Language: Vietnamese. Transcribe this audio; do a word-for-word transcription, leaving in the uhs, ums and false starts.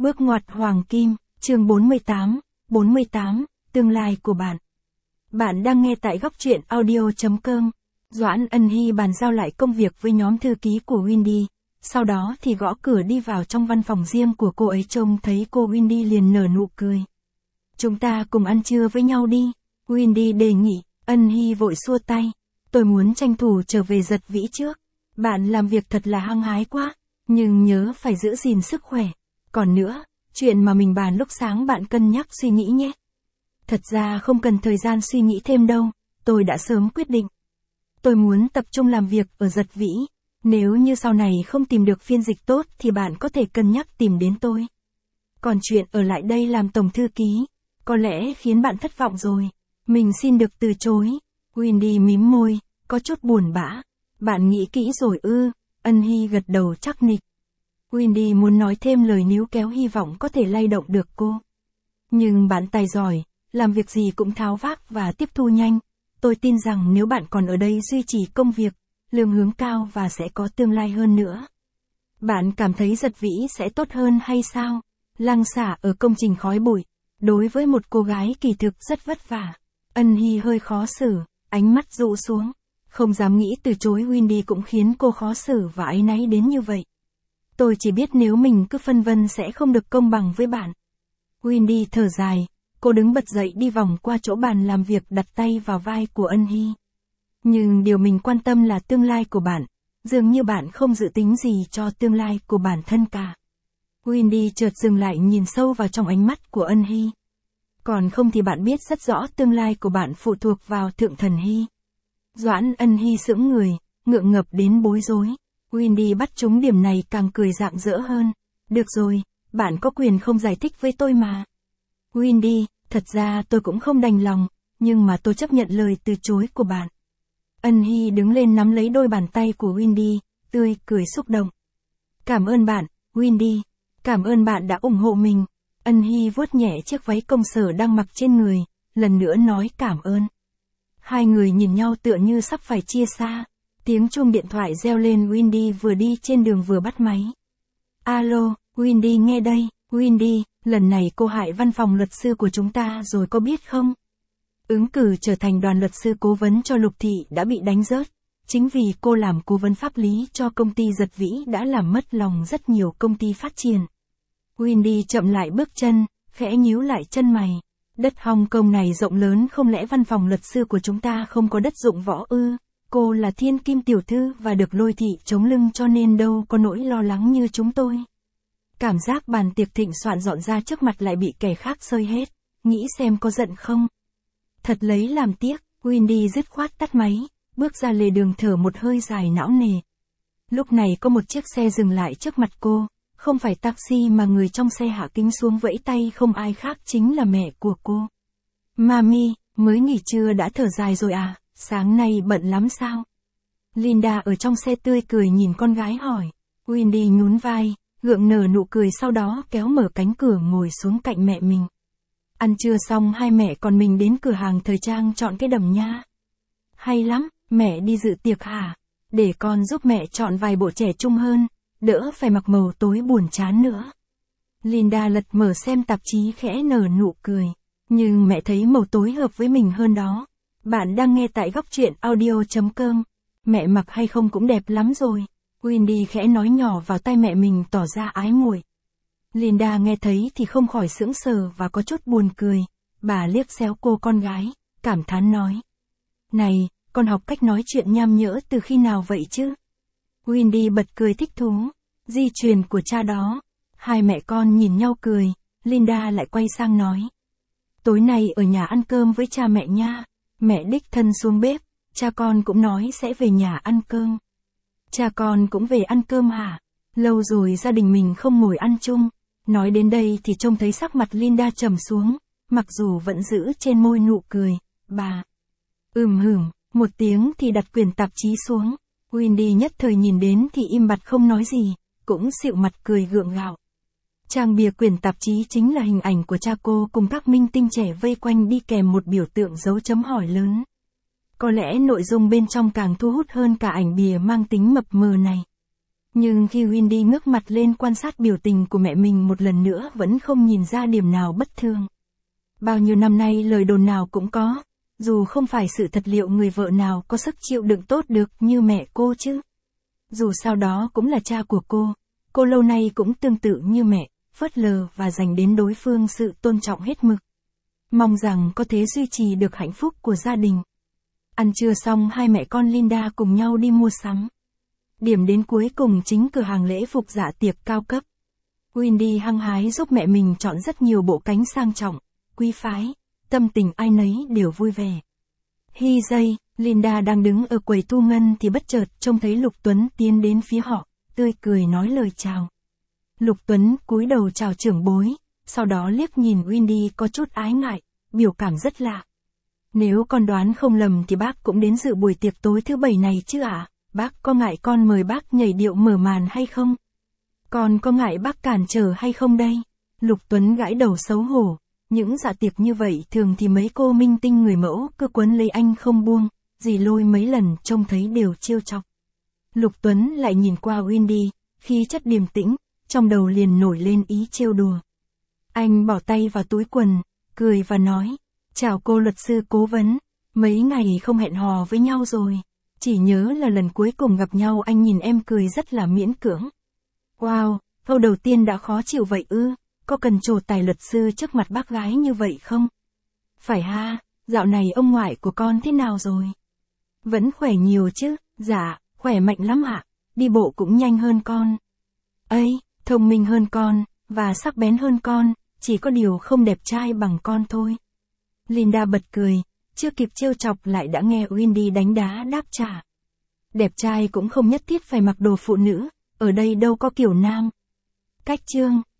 Bước ngoặt hoàng kim, chương bốn mươi tám, bốn mươi tám, tương lai của bạn. Bạn đang nghe tại góc truyện audio chấm com. Doãn Ân Hy bàn giao lại công việc với nhóm thư ký của Wendy, sau đó thì gõ cửa đi vào trong văn phòng riêng của cô ấy. Trông thấy cô Wendy liền nở nụ cười. Chúng ta cùng ăn trưa với nhau đi, Wendy đề nghị. Ân Hy vội xua tay. Tôi muốn tranh thủ trở về Giật Vĩ trước. Bạn làm việc thật là hăng hái quá, nhưng nhớ phải giữ gìn sức khỏe. Còn nữa, chuyện mà mình bàn lúc sáng bạn cân nhắc suy nghĩ nhé. Thật ra không cần thời gian suy nghĩ thêm đâu, tôi đã sớm quyết định. Tôi muốn tập trung làm việc ở Giật Vĩ. Nếu như sau này không tìm được phiên dịch tốt thì bạn có thể cân nhắc tìm đến tôi. Còn chuyện ở lại đây làm tổng thư ký, có lẽ khiến bạn thất vọng rồi. Mình xin được từ chối. Wendy mím môi, có chút buồn bã. Bạn nghĩ kỹ rồi ư? Ân Hy gật đầu chắc nịch. Wendy muốn nói thêm lời níu kéo, hy vọng có thể lay động được cô. Nhưng bạn tài giỏi, làm việc gì cũng tháo vác và tiếp thu nhanh. Tôi tin rằng nếu bạn còn ở đây duy trì công việc, lương hướng cao và sẽ có tương lai hơn nữa. Bạn cảm thấy Giật Vĩ sẽ tốt hơn hay sao? Lăng xả ở công trình khói bụi, đối với một cô gái kỳ thực rất vất vả. Ân Hy hơi khó xử, ánh mắt dụ xuống. Không dám nghĩ từ chối Wendy cũng khiến cô khó xử và áy náy đến như vậy. Tôi chỉ biết nếu mình cứ phân vân sẽ không được công bằng với bạn. Wendy thở dài, cô đứng bật dậy đi vòng qua chỗ bàn làm việc, đặt tay vào vai của Ân Hy. Nhưng điều mình quan tâm là tương lai của bạn, dường như bạn không dự tính gì cho tương lai của bản thân cả. Wendy chợt dừng lại nhìn sâu vào trong ánh mắt của Ân Hy. Còn không thì bạn biết rất rõ tương lai của bạn phụ thuộc vào Thượng Thần Hy. Doãn Ân Hy sững người, ngượng ngập đến bối rối. Wendy bắt trúng điểm này càng cười rạng rỡ hơn. Được rồi, bạn có quyền không giải thích với tôi mà. Wendy, thật ra tôi cũng không đành lòng, nhưng mà tôi chấp nhận lời từ chối của bạn. Ân Hy đứng lên nắm lấy đôi bàn tay của Wendy, tươi cười xúc động. Cảm ơn bạn, Wendy. Cảm ơn bạn đã ủng hộ mình. Ân Hy vuốt nhẹ chiếc váy công sở đang mặc trên người, lần nữa nói cảm ơn. Hai người nhìn nhau tựa như sắp phải chia xa. Tiếng chuông điện thoại reo lên, Wendy vừa đi trên đường vừa bắt máy. Alo, Wendy nghe đây. Wendy, lần này cô hại văn phòng luật sư của chúng ta rồi có biết không? Ứng cử trở thành đoàn luật sư cố vấn cho Lục Thị đã bị đánh rớt. Chính vì cô làm cố vấn pháp lý cho công ty Giật Vĩ đã làm mất lòng rất nhiều công ty phát triển. Wendy chậm lại bước chân, khẽ nhíu lại chân mày. Đất Hong Kong này rộng lớn, không lẽ văn phòng luật sư của chúng ta không có đất dụng võ ư? Cô là thiên kim tiểu thư và được Lôi Thị chống lưng cho nên đâu có nỗi lo lắng như chúng tôi. Cảm giác bàn tiệc thịnh soạn dọn ra trước mặt lại bị kẻ khác xơi hết. Nghĩ xem có giận không? Thật lấy làm tiếc. Wendy dứt khoát tắt máy, bước ra lề đường thở một hơi dài não nề. Lúc này có một chiếc xe dừng lại trước mặt cô. Không phải taxi mà người trong xe hạ kính xuống vẫy tay, không ai khác chính là mẹ của cô. Mami, mới nghỉ trưa đã thở dài rồi à, sáng nay bận lắm sao? Linda ở trong xe tươi cười nhìn con gái hỏi. Wendy nhún vai, gượng nở nụ cười, sau đó kéo mở cánh cửa ngồi xuống cạnh mẹ mình. Ăn trưa xong hai mẹ con mình đến cửa hàng thời trang chọn cái đầm nha. Hay lắm, mẹ đi dự tiệc hả? Để con giúp mẹ chọn vài bộ trẻ trung hơn, đỡ phải mặc màu tối buồn chán nữa. Linda lật mở xem tạp chí khẽ nở nụ cười. Nhưng mẹ thấy màu tối hợp với mình hơn đó. Bạn đang nghe tại góc truyện audio chấm com. Mẹ mặc hay không cũng đẹp lắm rồi. Wendy khẽ nói nhỏ vào tai mẹ mình, tỏ ra ái muội. Linda nghe thấy thì không khỏi sững sờ và có chút buồn cười. Bà liếc xéo cô con gái, cảm thán nói. Này, con học cách nói chuyện nham nhở từ khi nào vậy chứ? Wendy bật cười thích thú. Di truyền của cha đó. Hai mẹ con nhìn nhau cười. Linda lại quay sang nói. Tối nay ở nhà ăn cơm với cha mẹ nha. Mẹ đích thân xuống bếp. Cha con cũng nói sẽ về nhà ăn cơm. Cha con cũng về ăn cơm hả? Lâu rồi gia đình mình không ngồi ăn chung. Nói đến đây thì trông thấy sắc mặt Linda trầm xuống. Mặc dù vẫn giữ trên môi nụ cười. Bà. Ừm hửm, một tiếng thì đặt quyển tạp chí xuống. Wendy nhất thời nhìn đến thì im bặt không nói gì, cũng xịu mặt cười gượng gạo. Trang bìa quyển tạp chí chính là hình ảnh của cha cô cùng các minh tinh trẻ vây quanh, đi kèm một biểu tượng dấu chấm hỏi lớn. Có lẽ nội dung bên trong càng thu hút hơn cả ảnh bìa mang tính mập mờ này. Nhưng khi Wendy ngước mặt lên quan sát biểu tình của mẹ mình một lần nữa vẫn không nhìn ra điểm nào bất thường. Bao nhiêu năm nay lời đồn nào cũng có, dù không phải sự thật liệu người vợ nào có sức chịu đựng tốt được như mẹ cô chứ. Dù sao đó cũng là cha của cô, cô lâu nay cũng tương tự như mẹ, phớt lờ và dành đến đối phương sự tôn trọng hết mực. Mong rằng có thể duy trì được hạnh phúc của gia đình. Ăn trưa xong hai mẹ con Linda cùng nhau đi mua sắm. Điểm đến cuối cùng chính cửa hàng lễ phục dạ tiệc cao cấp. Wendy hăng hái giúp mẹ mình chọn rất nhiều bộ cánh sang trọng, quý phái, tâm tình ai nấy đều vui vẻ. Hi giây, Linda đang đứng ở quầy thu ngân thì bất chợt trông thấy Lục Tuấn tiến đến phía họ, tươi cười nói lời chào. Lục Tuấn cúi đầu chào trưởng bối, sau đó liếc nhìn Wendy có chút ái ngại, biểu cảm rất lạ. Nếu con đoán không lầm thì bác cũng đến dự buổi tiệc tối thứ bảy này chứ ạ? À? Bác có ngại con mời bác nhảy điệu mở màn hay không? Con có ngại bác cản trở hay không đây? Lục Tuấn gãi đầu xấu hổ. Những dạ tiệc như vậy thường thì mấy cô minh tinh người mẫu cứ quấn lấy anh không buông, dì Lôi mấy lần trông thấy đều trêu chọc. Lục Tuấn lại nhìn qua Wendy, khí chất điềm tĩnh, trong đầu liền nổi lên ý trêu đùa. Anh bỏ tay vào túi quần, cười và nói, chào cô luật sư cố vấn, mấy ngày không hẹn hò với nhau rồi. Chỉ nhớ là lần cuối cùng gặp nhau anh nhìn em cười rất là miễn cưỡng. Wow, câu đầu tiên đã khó chịu vậy ư, có cần trổ tài luật sư trước mặt bác gái như vậy không? Phải ha, dạo này ông ngoại của con thế nào rồi? Vẫn khỏe nhiều chứ, dạ, khỏe mạnh lắm ạ, đi bộ cũng nhanh hơn con. Ây, thông minh hơn con, và sắc bén hơn con, chỉ có điều không đẹp trai bằng con thôi. Linda bật cười, chưa kịp trêu chọc lại đã nghe Wendy đánh đá đáp trả. Đẹp trai cũng không nhất thiết phải mặc đồ phụ nữ, ở đây đâu có kiểu nam. Cách chương